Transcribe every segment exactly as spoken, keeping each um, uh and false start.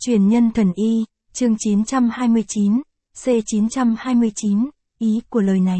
Truyền nhân thần y, chương chín trăm hai mươi chín, C chín trăm hai mươi chín, ý của lời này.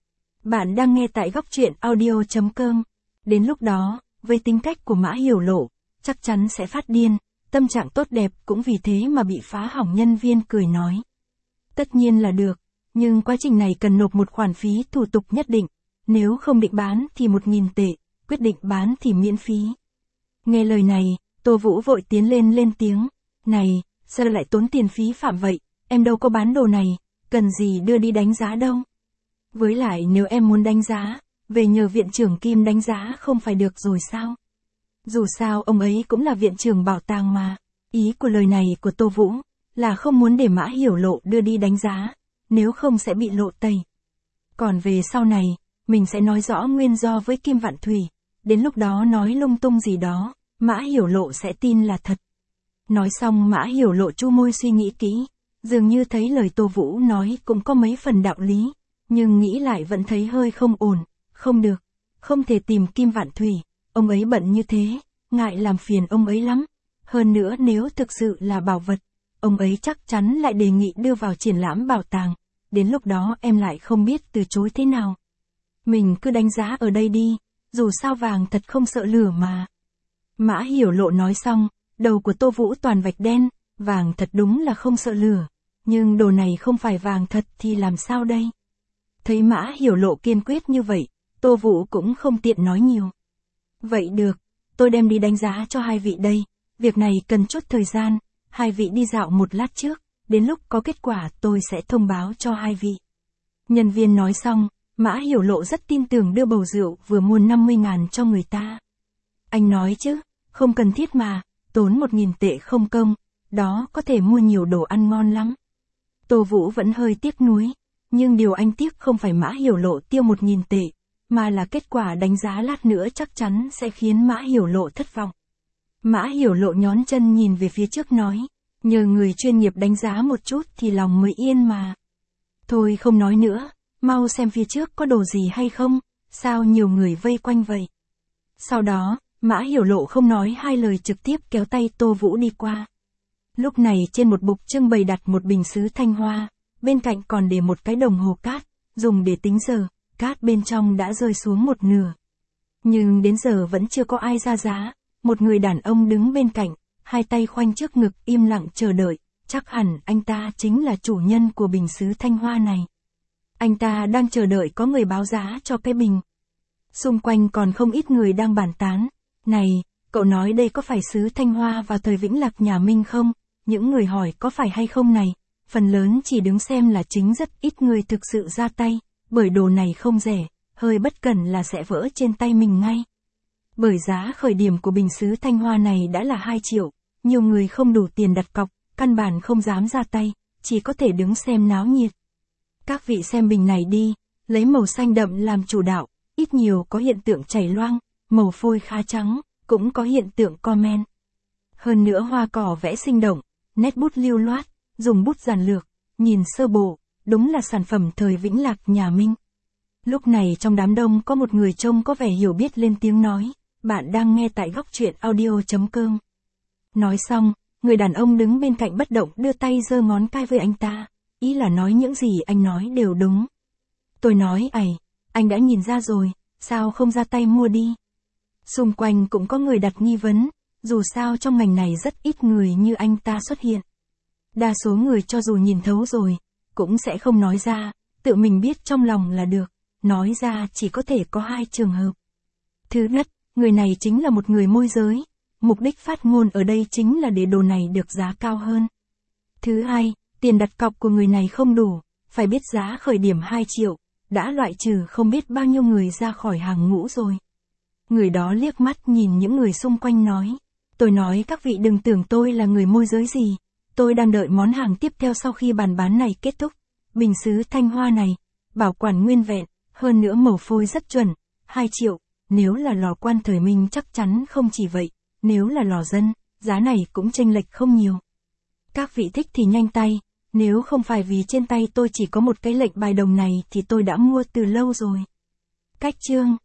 Bạn đang nghe tại góc truyện audio chấm com. Đến lúc đó, với tính cách của Mã Hiểu Lộ, chắc chắn sẽ phát điên, tâm trạng tốt đẹp cũng vì thế mà bị phá hỏng. Nhân viên cười nói. Tất nhiên là được, nhưng quá trình này cần nộp một khoản phí thủ tục nhất định, nếu không định bán thì một nghìn tệ, quyết định bán thì miễn phí. Nghe lời này, Tô Vũ vội tiến lên lên tiếng. Này, sao lại tốn tiền phí phạm vậy, em đâu có bán đồ này, cần gì đưa đi đánh giá đâu. Với lại nếu em muốn đánh giá, về nhờ viện trưởng Kim đánh giá không phải được rồi sao? Dù sao ông ấy cũng là viện trưởng bảo tàng mà. Ý của lời này của Tô Vũ là không muốn để Mã Hiểu Lộ đưa đi đánh giá, nếu không sẽ bị lộ tẩy. Còn về sau này, mình sẽ nói rõ nguyên do với Kim Vạn Thủy, đến lúc đó nói lung tung gì đó, Mã Hiểu Lộ sẽ tin là thật. Nói xong Mã Hiểu Lộ chu môi suy nghĩ kỹ, dường như thấy lời Tô Vũ nói cũng có mấy phần đạo lý, nhưng nghĩ lại vẫn thấy hơi không ổn, không được, không thể tìm Kim Vạn Thủy, ông ấy bận như thế, ngại làm phiền ông ấy lắm. Hơn nữa nếu thực sự là bảo vật, ông ấy chắc chắn lại đề nghị đưa vào triển lãm bảo tàng, đến lúc đó em lại không biết từ chối thế nào. Mình cứ đánh giá ở đây đi, dù sao vàng thật không sợ lửa mà. Mã Hiểu Lộ nói xong, đầu của Tô Vũ toàn vạch đen, vàng thật đúng là không sợ lửa, nhưng đồ này không phải vàng thật thì làm sao đây? Thấy Mã Hiểu Lộ kiên quyết như vậy, Tô Vũ cũng không tiện nói nhiều. Vậy được, tôi đem đi đánh giá cho hai vị đây, việc này cần chút thời gian, hai vị đi dạo một lát trước, đến lúc có kết quả tôi sẽ thông báo cho hai vị. Nhân viên nói xong, Mã Hiểu Lộ rất tin tưởng đưa bầu rượu vừa mua năm mươi ngàn cho người ta. Anh nói chứ, không cần thiết mà, tốn một nghìn tệ không công, đó có thể mua nhiều đồ ăn ngon lắm. Tô Vũ vẫn hơi tiếc nuối, nhưng điều anh tiếc không phải Mã Hiểu Lộ tiêu một nghìn tệ, mà là kết quả đánh giá lát nữa chắc chắn sẽ khiến Mã Hiểu Lộ thất vọng. Mã Hiểu Lộ nhón chân nhìn về phía trước nói, nhờ người chuyên nghiệp đánh giá một chút thì lòng mới yên mà. Thôi không nói nữa, mau xem phía trước có đồ gì hay không, sao nhiều người vây quanh vậy. Sau đó, Mã Hiểu Lộ không nói hai lời trực tiếp kéo tay Tô Vũ đi qua. Lúc này trên một bục trưng bày đặt một bình sứ thanh hoa, bên cạnh còn để một cái đồng hồ cát, dùng để tính giờ, cát bên trong đã rơi xuống một nửa. Nhưng đến giờ vẫn chưa có ai ra giá, một người đàn ông đứng bên cạnh, hai tay khoanh trước ngực im lặng chờ đợi, chắc hẳn anh ta chính là chủ nhân của bình sứ thanh hoa này. Anh ta đang chờ đợi có người báo giá cho cái bình. Xung quanh còn không ít người đang bàn tán. Này, cậu nói đây có phải sứ thanh hoa vào thời Vĩnh Lạc nhà Minh không? Những người hỏi có phải hay không này, phần lớn chỉ đứng xem là chính, rất ít người thực sự ra tay, bởi đồ này không rẻ, hơi bất cẩn là sẽ vỡ trên tay mình ngay. Bởi giá khởi điểm của bình sứ thanh hoa này đã là hai triệu, nhiều người không đủ tiền đặt cọc, căn bản không dám ra tay, chỉ có thể đứng xem náo nhiệt. Các vị xem bình này đi, lấy màu xanh đậm làm chủ đạo, ít nhiều có hiện tượng chảy loang, màu phôi khá trắng, cũng có hiện tượng comment. Hơn nữa hoa cỏ vẽ sinh động, nét bút lưu loát, dùng bút giản lược, nhìn sơ bộ, đúng là sản phẩm thời Vĩnh Lạc nhà Minh. Lúc này trong đám đông có một người trông có vẻ hiểu biết lên tiếng nói, bạn đang nghe tại góc truyện audio chấm com. Nói xong, người đàn ông đứng bên cạnh bất động đưa tay giơ ngón cái với anh ta, ý là nói những gì anh nói đều đúng. Tôi nói ầy, anh đã nhìn ra rồi, sao không ra tay mua đi? Xung quanh cũng có người đặt nghi vấn, dù sao trong ngành này rất ít người như anh ta xuất hiện. Đa số người cho dù nhìn thấu rồi, cũng sẽ không nói ra, tự mình biết trong lòng là được, nói ra chỉ có thể có hai trường hợp. Thứ nhất, người này chính là một người môi giới, mục đích phát ngôn ở đây chính là để đồ này được giá cao hơn. Thứ hai, tiền đặt cọc của người này không đủ, phải biết giá khởi điểm hai triệu, đã loại trừ không biết bao nhiêu người ra khỏi hàng ngũ rồi. Người đó liếc mắt nhìn những người xung quanh nói, tôi nói các vị đừng tưởng tôi là người môi giới gì, tôi đang đợi món hàng tiếp theo sau khi bàn bán này kết thúc. Bình sứ thanh hoa này, bảo quản nguyên vẹn, hơn nữa màu phôi rất chuẩn, hai triệu, nếu là lò quan thời Minh chắc chắn không chỉ vậy, nếu là lò dân, giá này cũng chênh lệch không nhiều. Các vị thích thì nhanh tay, nếu không phải vì trên tay tôi chỉ có một cái lệnh bài đồng này thì tôi đã mua từ lâu rồi. Cách chương